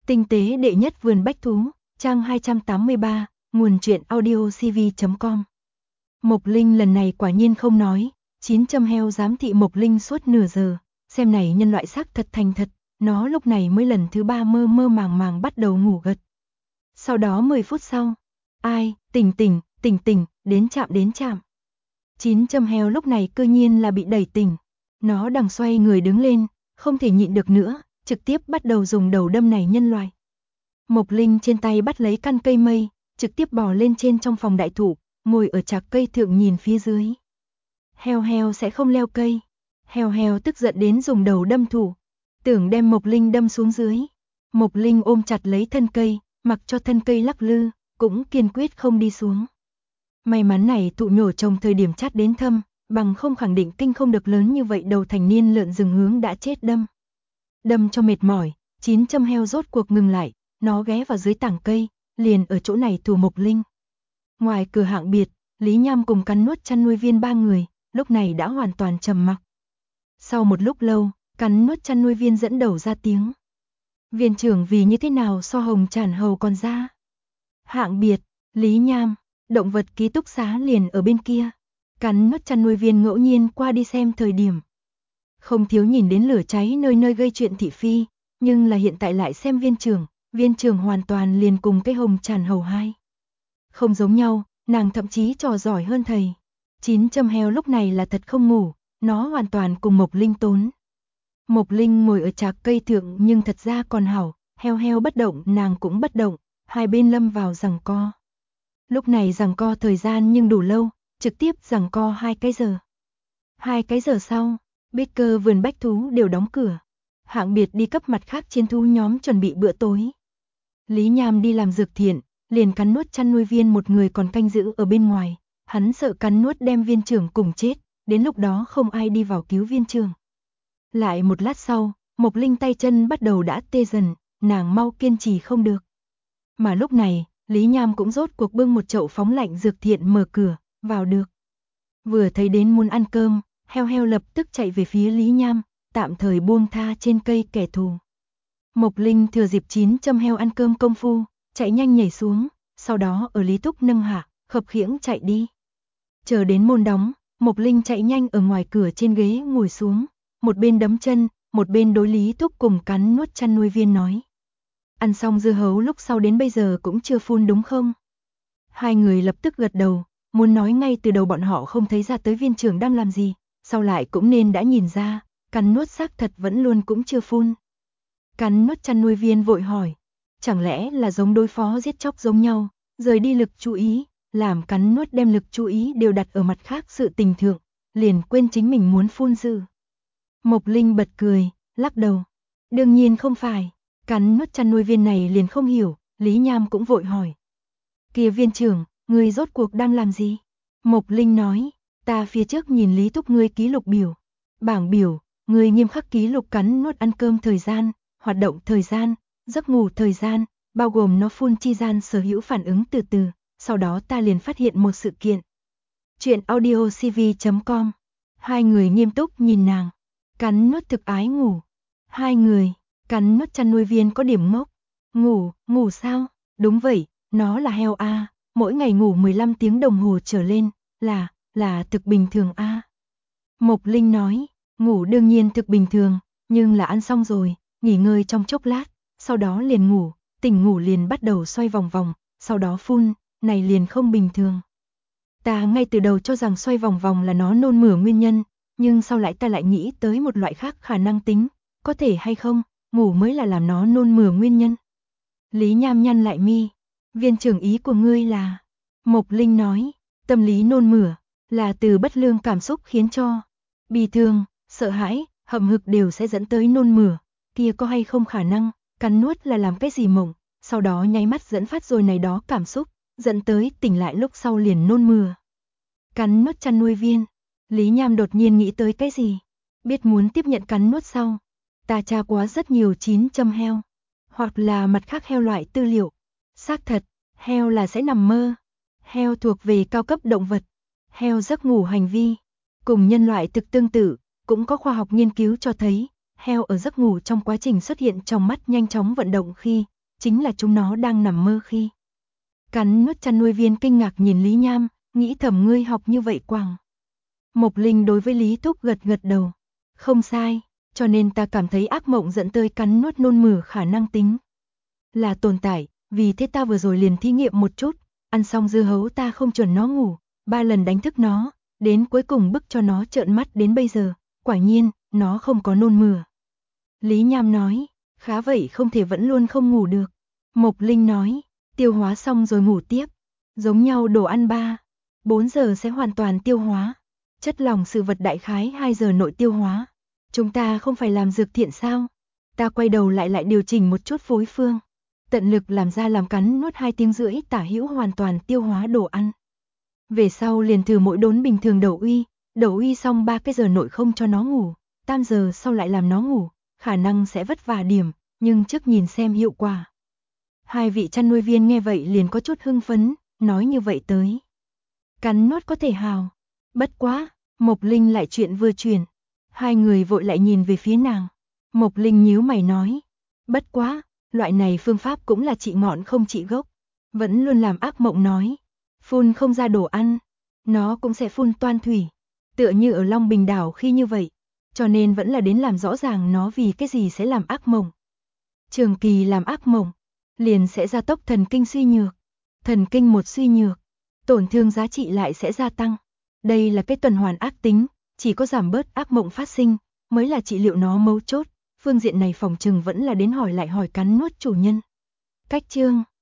Tinh tế đệ nhất vườn bách thú, trang 283, nguồn truyện audiocv.com. Mộc Linh lần này quả nhiên không nói, 900 heo giám thị Mộc Linh suốt nửa giờ, xem này nhân loại xác thật thành thật, nó lúc này mới lần thứ 3 mơ mơ màng màng bắt đầu ngủ gật. Sau đó 10 phút sau, ai, tỉnh, đến chạm. 900 heo lúc này cơ nhiên là bị đẩy tỉnh, nó đằng xoay người đứng lên, không thể nhịn được nữa, trực tiếp bắt đầu dùng đầu đâm này nhân loại. Mộc Linh trên tay bắt lấy căn cây mây, trực tiếp bò lên trên trong phòng đại thụ, ngồi ở trạc cây thượng nhìn phía dưới. Heo sẽ không leo cây. Heo tức giận đến dùng đầu đâm thủ, tưởng đem Mộc Linh đâm xuống dưới. Mộc Linh ôm chặt lấy thân cây, mặc cho thân cây lắc lư, cũng kiên quyết không đi xuống. May mắn này thụ nhổ trồng thời điểm chát đến thâm, bằng không khẳng định kinh không được lớn như vậy đầu thành niên lợn rừng hướng đã chết đâm. Đâm cho mệt mỏi, 900 heo rốt cuộc ngừng lại, nó ghé vào dưới tảng cây, liền ở chỗ này thủ Mộc Linh. Ngoài cửa hạng biệt, Lý Nham cùng cắn nuốt chăn nuôi viên 3 người, lúc này đã hoàn toàn trầm mặc. Sau một lúc lâu, cắn nuốt chăn nuôi viên dẫn đầu ra tiếng. Viên trưởng vì như thế nào so Hồng Trản Hầu còn ra? Hạng biệt, Lý Nham, động vật ký túc xá liền ở bên kia. Cắn nuốt chăn nuôi viên ngẫu nhiên qua đi xem thời điểm. Không thiếu nhìn đến lửa cháy nơi nơi gây chuyện thị phi, nhưng là hiện tại lại xem viên trưởng hoàn toàn liền cùng cái Hồng Trản Hầu hai. Không giống nhau, nàng thậm chí trò giỏi hơn thầy. 900 heo lúc này là thật không ngủ, nó hoàn toàn cùng Mộc Linh tốn. Mộc Linh ngồi ở trạc cây thượng nhưng thật ra còn hảo, heo bất động nàng cũng bất động, hai bên lâm vào giằng co. Lúc này giằng co thời gian nhưng đủ lâu, trực tiếp giằng co 2 cái giờ. 2 cái giờ sau, Baker vườn bách thú đều đóng cửa. Hạng biệt đi cấp mặt khác chiến thú nhóm chuẩn bị bữa tối. Lý Nham đi làm dược thiện, liền cắn nuốt chăn nuôi viên một người còn canh giữ ở bên ngoài. Hắn sợ cắn nuốt đem viên trưởng cùng chết, đến lúc đó không ai đi vào cứu viên trưởng. Lại một lát sau, Mộc Linh tay chân bắt đầu đã tê dần, nàng mau kiên trì không được. Mà lúc này, Lý Nham cũng rốt cuộc bưng một chậu phóng lạnh dược thiện mở cửa, vào được. Vừa thấy đến muốn ăn cơm, heo lập tức chạy về phía Lý Nham, tạm thời buông tha trên cây kẻ thù. Mộc Linh thừa dịp 900 heo ăn cơm công phu, chạy nhanh nhảy xuống, sau đó ở Lý Túc nâng hạ, khập khiễng chạy đi. Chờ đến môn đóng, Mộc Linh chạy nhanh ở ngoài cửa trên ghế ngồi xuống, một bên đấm chân, một bên đối Lý Túc cùng cắn nuốt chăn nuôi viên nói. Ăn xong dưa hấu lúc sau đến bây giờ cũng chưa phun đúng không? Hai người lập tức gật đầu, muốn nói ngay từ đầu bọn họ không thấy ra tới viên trưởng đang làm gì, sau lại cũng nên đã nhìn ra, cắn nuốt xác thật vẫn luôn cũng chưa phun. Cắn nuốt chăn nuôi viên vội hỏi, chẳng lẽ là giống đối phó giết chóc giống nhau, rời đi lực chú ý, làm cắn nuốt đem lực chú ý đều đặt ở mặt khác sự tình thượng, liền quên chính mình muốn phun dư. Mộc Linh bật cười, lắc đầu. Đương nhiên không phải, cắn nuốt chăn nuôi viên này liền không hiểu, Lý Nham cũng vội hỏi. Kìa viên trưởng, ngươi rốt cuộc đang làm gì? Mộc Linh nói, ta phía trước nhìn Lý Túc ngươi ký lục biểu. Bảng biểu, ngươi nghiêm khắc ký lục cắn nuốt ăn cơm thời gian, hoạt động thời gian, giấc ngủ thời gian, bao gồm nó phun chi gian sở hữu phản ứng từ từ. Sau đó ta liền phát hiện một sự kiện. Chuyện audiocv.com. Hai người nghiêm túc nhìn nàng. Cắn nuốt thực ái ngủ. Hai người, cắn nuốt chăn nuôi viên có điểm ngốc. Ngủ sao? Đúng vậy, nó là heo A, mỗi ngày ngủ 15 tiếng đồng hồ trở lên, là thực bình thường A. Mộc Linh nói, ngủ đương nhiên thực bình thường, nhưng là ăn xong rồi, nghỉ ngơi trong chốc lát, sau đó liền ngủ, tỉnh ngủ liền bắt đầu xoay vòng vòng, sau đó phun. Này liền không bình thường. Ta ngay từ đầu cho rằng xoay vòng vòng là nó nôn mửa nguyên nhân, nhưng sau lại ta lại nghĩ tới một loại khác khả năng tính, có thể hay không, ngủ mới là làm nó nôn mửa nguyên nhân. Lý Nham nhăn lại mi, viên trưởng ý của ngươi là, Mộc Linh nói, tâm lý nôn mửa, là từ bất lương cảm xúc khiến cho, bi thương, sợ hãi, hậm hực đều sẽ dẫn tới nôn mửa, kia có hay không khả năng, cắn nuốt là làm cái gì mộng, sau đó nháy mắt dẫn phát rồi này đó cảm xúc. Dẫn tới tỉnh lại lúc sau liền nôn mửa. Cắn nuốt chăn nuôi viên. Lý Nham đột nhiên nghĩ tới cái gì? Biết muốn tiếp nhận cắn nuốt sau. Ta tra quá rất nhiều 900 heo. Hoặc là mặt khác heo loại tư liệu. Xác thật, heo là sẽ nằm mơ. Heo thuộc về cao cấp động vật. Heo giấc ngủ hành vi. Cùng nhân loại thực tương tự, cũng có khoa học nghiên cứu cho thấy. Heo ở giấc ngủ trong quá trình xuất hiện trong mắt nhanh chóng vận động khi, chính là chúng nó đang nằm mơ khi. Cắn nuốt chăn nuôi viên kinh ngạc nhìn Lý Nham, nghĩ thầm ngươi học như vậy quàng. Mộc Linh đối với Lý Thúc gật gật đầu. Không sai, cho nên ta cảm thấy ác mộng dẫn tới cắn nuốt nôn mửa khả năng tính là tồn tại, vì thế ta vừa rồi liền thí nghiệm một chút, ăn xong dưa hấu ta không chuẩn nó ngủ, 3 lần đánh thức nó, đến cuối cùng bức cho nó trợn mắt đến bây giờ, quả nhiên, nó không có nôn mửa. Lý Nham nói, khá vậy không thể vẫn luôn không ngủ được. Mộc Linh nói, tiêu hóa xong rồi ngủ tiếp, giống nhau đồ ăn 4 giờ sẽ hoàn toàn tiêu hóa, chất lỏng sự vật đại khái 2 giờ nội tiêu hóa. Chúng ta không phải làm dược thiện sao? Ta quay đầu lại điều chỉnh một chút phối phương, tận lực làm ra làm cắn nuốt 2 tiếng rưỡi tả hữu hoàn toàn tiêu hóa đồ ăn. Về sau liền thử mỗi đốn bình thường đầu uy xong 3 cái giờ nội không cho nó ngủ, 8 giờ sau lại làm nó ngủ, khả năng sẽ vất vả điểm, nhưng trước nhìn xem hiệu quả. Hai vị chăn nuôi viên nghe vậy liền có chút hưng phấn, nói như vậy tới. Cắn nuốt có thể hào. Bất quá, Mộc Linh lại chuyện vừa chuyển. Hai người vội lại nhìn về phía nàng. Mộc Linh nhíu mày nói. Bất quá, loại này phương pháp cũng là trị ngọn không trị gốc. Vẫn luôn làm ác mộng nói. Phun không ra đồ ăn, nó cũng sẽ phun toan thủy. Tựa như ở Long Bình đảo khi như vậy. Cho nên vẫn là đến làm rõ ràng nó vì cái gì sẽ làm ác mộng. Trường kỳ làm ác mộng, liền sẽ gia tốc thần kinh suy nhược. Thần kinh một suy nhược, tổn thương giá trị lại sẽ gia tăng. Đây là cái tuần hoàn ác tính, chỉ có giảm bớt ác mộng phát sinh, mới là trị liệu nó mấu chốt. Phương diện này phòng trừng vẫn là đến hỏi lại hỏi cắn nuốt chủ nhân. Cách chương